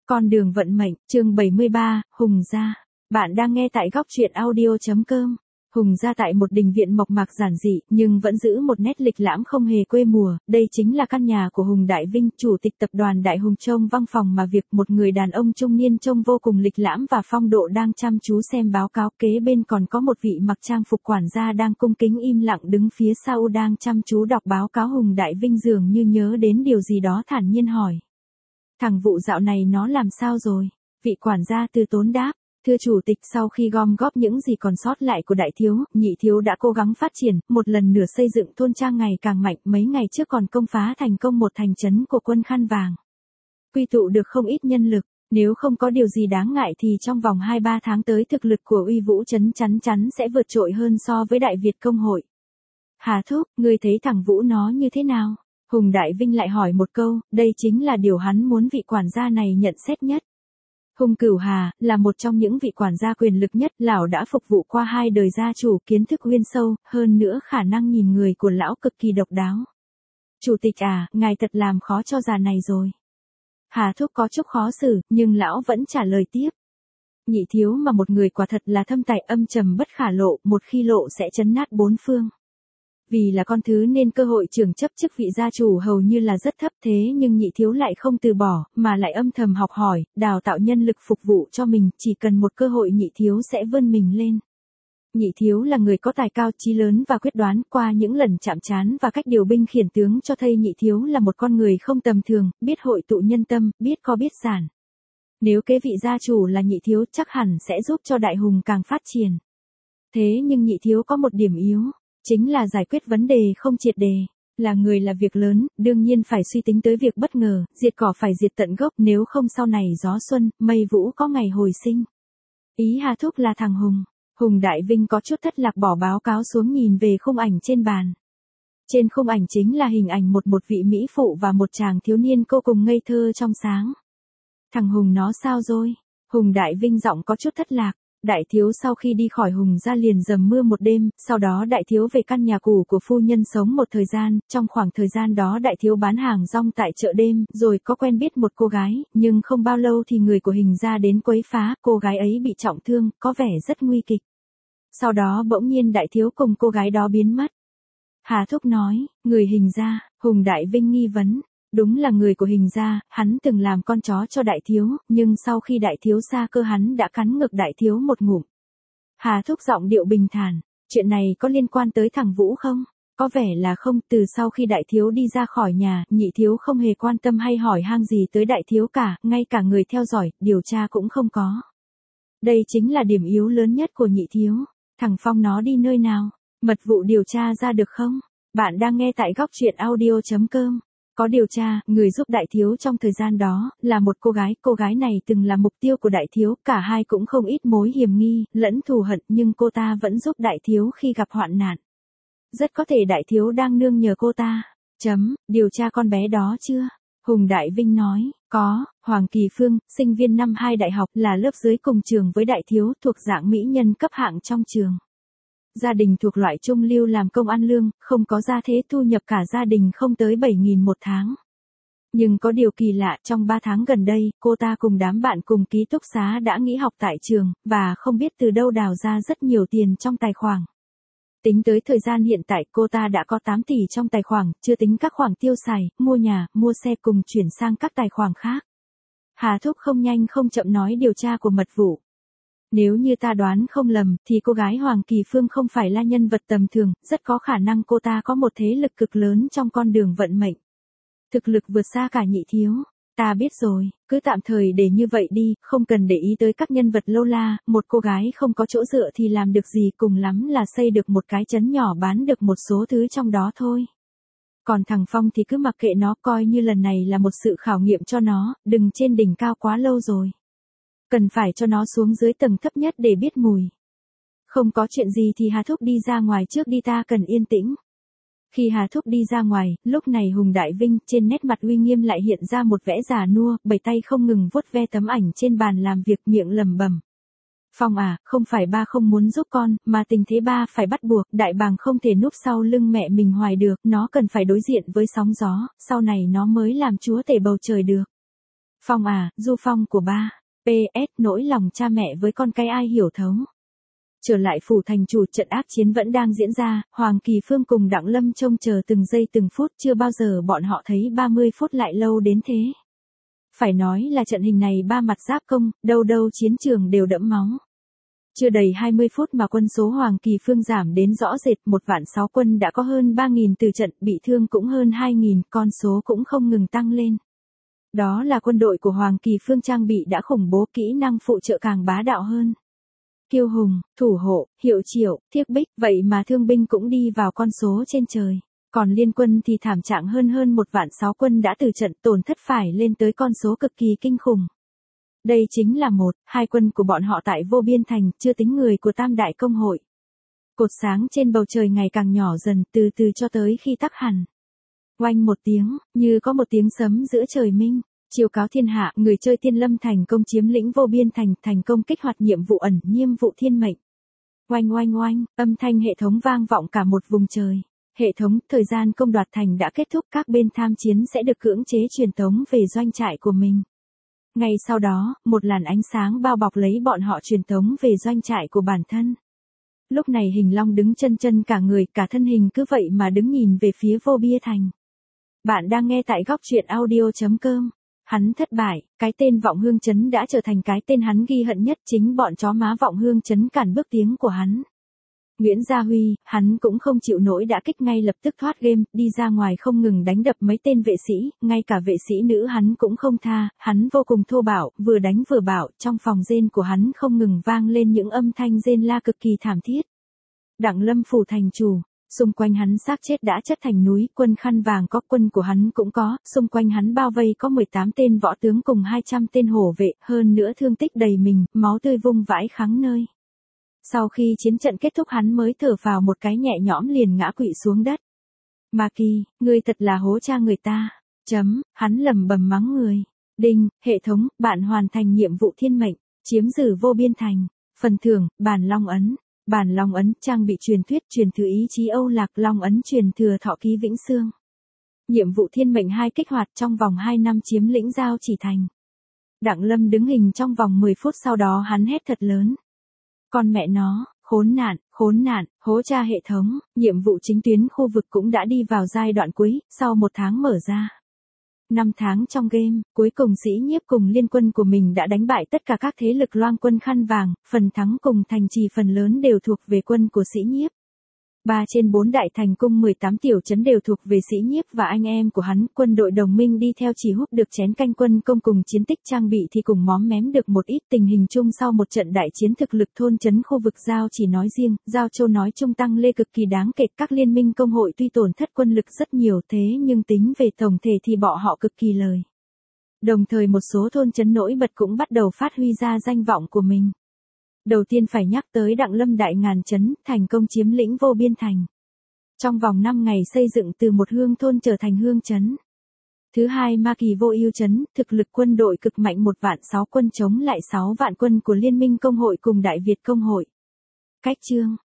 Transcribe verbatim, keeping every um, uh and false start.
Con đường vận mệnh, chương bảy mươi ba, Hùng gia. Bạn đang nghe tại góc truyện audio chấm com. Hùng gia tại một đình viện mộc mạc giản dị, nhưng vẫn giữ một nét lịch lãm không hề quê mùa. Đây chính là căn nhà của Hùng Đại Vinh, chủ tịch tập đoàn Đại Hùng trông văn phòng mà việc một người đàn ông trung niên trông vô cùng lịch lãm và phong độ đang chăm chú xem báo cáo, kế bên còn có một vị mặc trang phục quản gia đang cung kính im lặng đứng phía sau đang chăm chú đọc báo cáo. Hùng Đại Vinh dường như nhớ đến điều gì đó thản nhiên hỏi. Thằng Vụ dạo này nó làm sao rồi? Vị quản gia từ tốn đáp. Thưa chủ tịch, sau khi gom góp những gì còn sót lại của đại thiếu, nhị thiếu đã cố gắng phát triển, một lần nữa xây dựng thôn trang ngày càng mạnh, mấy ngày trước còn công phá thành công một thành trấn của quân khăn vàng. Quy tụ được không ít nhân lực, nếu không có điều gì đáng ngại thì trong vòng hai ba tháng tới thực lực của Uy Vũ trấn chắn chắn sẽ vượt trội hơn so với Đại Việt công hội. Hà thúc, ngươi thấy thằng Vũ nó như thế nào? Hùng Đại Vinh lại hỏi một câu, đây chính là điều hắn muốn vị quản gia này nhận xét nhất. Hùng Cửu Hà, là một trong những vị quản gia quyền lực nhất, lão đã phục vụ qua hai đời gia chủ, kiến thức uyên sâu, hơn nữa khả năng nhìn người của lão cực kỳ độc đáo. Chủ tịch à, ngài thật làm khó cho già này rồi. Hà thúc có chút khó xử, nhưng lão vẫn trả lời tiếp. Nhị thiếu mà một người quả thật là thâm tài, âm trầm bất khả lộ, một khi lộ sẽ chấn nát bốn phương. Vì là con thứ nên cơ hội trưởng chấp chức vị gia chủ hầu như là rất thấp, thế nhưng nhị thiếu lại không từ bỏ, mà lại âm thầm học hỏi, đào tạo nhân lực phục vụ cho mình, chỉ cần một cơ hội nhị thiếu sẽ vươn mình lên. Nhị thiếu là người có tài cao, trí lớn và quyết đoán, qua những lần chạm trán và cách điều binh khiển tướng cho thấy nhị thiếu là một con người không tầm thường, biết hội tụ nhân tâm, biết có biết giản. Nếu kế vị gia chủ là nhị thiếu chắc hẳn sẽ giúp cho Đại Hùng càng phát triển. Thế nhưng nhị thiếu có một điểm yếu. Chính là giải quyết vấn đề không triệt đề. Là người là việc lớn, đương nhiên phải suy tính tới việc bất ngờ, diệt cỏ phải diệt tận gốc, nếu không sau này gió xuân, mây vũ có ngày hồi sinh. Ý Hà thúc là thằng Hùng. Hùng Đại Vinh có chút thất lạc bỏ báo cáo xuống nhìn về khung ảnh trên bàn. Trên khung ảnh chính là hình ảnh một một vị mỹ phụ và một chàng thiếu niên cô cùng ngây thơ trong sáng. Thằng Hùng nó sao rồi? Hùng Đại Vinh giọng có chút thất lạc. Đại thiếu sau khi đi khỏi Hùng gia liền dầm mưa một đêm, sau đó đại thiếu về căn nhà cũ của phu nhân sống một thời gian, trong khoảng thời gian đó đại thiếu bán hàng rong tại chợ đêm, rồi có quen biết một cô gái, nhưng không bao lâu thì người của Hình gia đến quấy phá, cô gái ấy bị trọng thương, có vẻ rất nguy kịch. Sau đó bỗng nhiên đại thiếu cùng cô gái đó biến mất. Hà thúc nói, người Hình gia, Hùng Đại Vinh nghi vấn. Đúng là người của Hình gia, hắn từng làm con chó cho đại thiếu, nhưng sau khi đại thiếu xa cơ hắn đã cắn ngực đại thiếu một ngụm. Hà thúc giọng điệu bình thản, chuyện này có liên quan tới thằng Vũ không? Có vẻ là không, từ sau khi đại thiếu đi ra khỏi nhà, nhị thiếu không hề quan tâm hay hỏi han gì tới đại thiếu cả, ngay cả người theo dõi, điều tra cũng không có. Đây chính là điểm yếu lớn nhất của nhị thiếu. Thằng Phong nó đi nơi nào? Mật vụ điều tra ra được không? Bạn đang nghe tại góc truyện audio chấm com. Có điều tra, người giúp đại thiếu trong thời gian đó, là một cô gái, cô gái này từng là mục tiêu của đại thiếu, cả hai cũng không ít mối hiềm nghi, lẫn thù hận, nhưng cô ta vẫn giúp đại thiếu khi gặp hoạn nạn. Rất có thể đại thiếu đang nương nhờ cô ta. Chấm, điều tra con bé đó chưa? Hùng Đại Vinh nói, có, Hoàng Kỳ Phương, sinh viên năm hai đại học, là lớp dưới cùng trường với đại thiếu, thuộc dạng mỹ nhân cấp hạng trong trường. Gia đình thuộc loại trung lưu, làm công ăn lương, không có gia thế, thu nhập cả gia đình không tới bảy nghìn một tháng. Nhưng có điều kỳ lạ, trong ba tháng gần đây, cô ta cùng đám bạn cùng ký túc xá đã nghỉ học tại trường, và không biết từ đâu đào ra rất nhiều tiền trong tài khoản. Tính tới thời gian hiện tại cô ta đã có tám tỷ trong tài khoản, chưa tính các khoản tiêu xài, mua nhà, mua xe cùng chuyển sang các tài khoản khác. Hà thúc không nhanh không chậm nói điều tra của mật vụ. Nếu như ta đoán không lầm, thì cô gái Hoàng Kỳ Phương không phải là nhân vật tầm thường, rất có khả năng cô ta có một thế lực cực lớn trong con đường vận mệnh. Thực lực vượt xa cả nhị thiếu. Ta biết rồi, cứ tạm thời để như vậy đi, không cần để ý tới các nhân vật lâu la, một cô gái không có chỗ dựa thì làm được gì, cùng lắm là xây được một cái trấn nhỏ bán được một số thứ trong đó thôi. Còn thằng Phong thì cứ mặc kệ nó, coi như lần này là một sự khảo nghiệm cho nó, đừng trên đỉnh cao quá lâu rồi. Cần phải cho nó xuống dưới tầng thấp nhất để biết mùi. Không có chuyện gì thì Hà thúc đi ra ngoài trước đi, ta cần yên tĩnh. Khi Hà thúc đi ra ngoài, lúc này Hùng Đại Vinh trên nét mặt uy nghiêm lại hiện ra một vẻ già nua, bảy tay không ngừng vuốt ve tấm ảnh trên bàn làm việc, miệng lẩm bẩm. Phong à, không phải ba không muốn giúp con, mà tình thế ba phải bắt buộc, đại bàng không thể núp sau lưng mẹ mình hoài được, nó cần phải đối diện với sóng gió, sau này nó mới làm chúa tể bầu trời được. Phong à, Du Phong của ba. pê ét nỗi lòng cha mẹ với con cái ai hiểu thấu. Trở lại phủ thành chủ, trận ác chiến vẫn đang diễn ra, Hoàng Kỳ Phương cùng Đặng Lâm trông chờ từng giây từng phút, chưa bao giờ bọn họ thấy ba mươi phút lại lâu đến thế. Phải nói là trận hình này ba mặt giáp công, đâu đâu chiến trường đều đẫm máu. Chưa đầy hai mươi phút mà quân số Hoàng Kỳ Phương giảm đến rõ rệt, một vạn sáu quân đã có hơn ba nghìn từ trận, bị thương cũng hơn hai nghìn, con số cũng không ngừng tăng lên. Đó là quân đội của Hoàng Kỳ Phương trang bị đã khủng bố, kỹ năng phụ trợ càng bá đạo hơn. Kiêu Hùng, Thủ Hộ, Hiệu Triệu, Thiếc Bích, vậy mà thương binh cũng đi vào con số trên trời. Còn liên quân thì thảm trạng hơn hơn một vạn sáu quân đã từ trận, tổn thất phải lên tới con số cực kỳ kinh khủng. Đây chính là một, hai quân của bọn họ tại Vô Biên Thành, chưa tính người của Tam Đại Công Hội. Cột sáng trên bầu trời ngày càng nhỏ dần, từ từ cho tới khi tắt hẳn. Oanh một tiếng, như có một tiếng sấm giữa trời minh. Chiêu cáo thiên hạ, người chơi Tiên Lâm thành công chiếm lĩnh Vô Biên Thành, thành công kích hoạt nhiệm vụ ẩn nhiêm vụ thiên mệnh. Oanh oanh oanh, âm thanh hệ thống vang vọng cả một vùng trời. Hệ thống, thời gian công đoạt thành đã kết thúc, các bên tham chiến sẽ được cưỡng chế truyền tống về doanh trại của mình. Ngay sau đó, một làn ánh sáng bao bọc lấy bọn họ truyền tống về doanh trại của bản thân. Lúc này Hình Long đứng chân chân cả người, cả thân hình cứ vậy mà đứng nhìn về phía Vô Biên Thành. Bạn đang nghe tại góc truyện audio chấm com. Hắn thất bại, cái tên Vọng Hương Trấn đã trở thành cái tên hắn ghi hận nhất, chính bọn chó má Vọng Hương Trấn cản bước tiến của hắn. Nguyễn Gia Huy, hắn cũng không chịu nổi đã kích, ngay lập tức thoát game, đi ra ngoài không ngừng đánh đập mấy tên vệ sĩ, ngay cả vệ sĩ nữ hắn cũng không tha, hắn vô cùng thô bạo, vừa đánh vừa bạo, trong phòng rên của hắn không ngừng vang lên những âm thanh rên la cực kỳ thảm thiết. Đặng Lâm phủ thành chủ. Xung quanh hắn xác chết đã chất thành núi, quân khăn vàng có, quân của hắn cũng có, xung quanh hắn bao vây có mười tám tên võ tướng cùng hai trăm tên hổ vệ, hơn nữa thương tích đầy mình, máu tươi vung vãi khắp nơi. Sau khi chiến trận kết thúc hắn mới thở phào một cái nhẹ nhõm liền ngã quỵ xuống đất. Ma Kỳ, ngươi thật là hố cha người ta. Chấm, hắn lầm bầm mắng người. Đinh, hệ thống, bạn hoàn thành nhiệm vụ thiên mệnh, chiếm giữ Vô Biên Thành. Phần thưởng, bản Long Ấn. Bản Long Ấn, trang bị truyền thuyết, truyền thừa ý chí Âu Lạc, Long Ấn truyền thừa thọ ký vĩnh xương. Nhiệm vụ thiên mệnh hai kích hoạt, trong vòng hai năm chiếm lĩnh Giao Chỉ Thành. Đặng Lâm đứng hình trong vòng mười phút, sau đó hắn hét thật lớn. Con mẹ nó, khốn nạn, khốn nạn, hố cha hệ thống, nhiệm vụ chính tuyến khu vực cũng đã đi vào giai đoạn cuối, sau một tháng mở ra. Năm tháng trong game, cuối cùng Sĩ Nhiếp cùng liên quân của mình đã đánh bại tất cả các thế lực loang quân khăn vàng, phần thắng cùng thành trì phần lớn đều thuộc về quân của Sĩ Nhiếp. Ba trên bốn đại thành cung mười tám tiểu trấn đều thuộc về Sĩ Nhiếp và anh em của hắn, quân đội đồng minh đi theo chỉ hút được chén canh, quân công cùng chiến tích trang bị thì cùng móm mém được một ít. Tình hình chung sau một trận đại chiến, thực lực thôn trấn khu vực Giao Chỉ nói riêng, Giao Châu nói chung tăng lên cực kỳ đáng kể. Các liên minh công hội tuy tổn thất quân lực rất nhiều, thế nhưng tính về tổng thể thì bọn họ cực kỳ lời. Đồng thời một số thôn trấn nổi bật cũng bắt đầu phát huy ra danh vọng của mình. Đầu tiên phải nhắc tới Đặng Lâm Đại Ngàn Trấn, thành công chiếm lĩnh Vô Biên Thành. Trong vòng năm ngày xây dựng từ một hương thôn trở thành hương trấn. Thứ hai, Ma Kỳ Vô Ưu Trấn, thực lực quân đội cực mạnh, một vạn sáu quân chống lại sáu vạn quân của Liên minh Công hội cùng Đại Việt Công hội. Cách chương,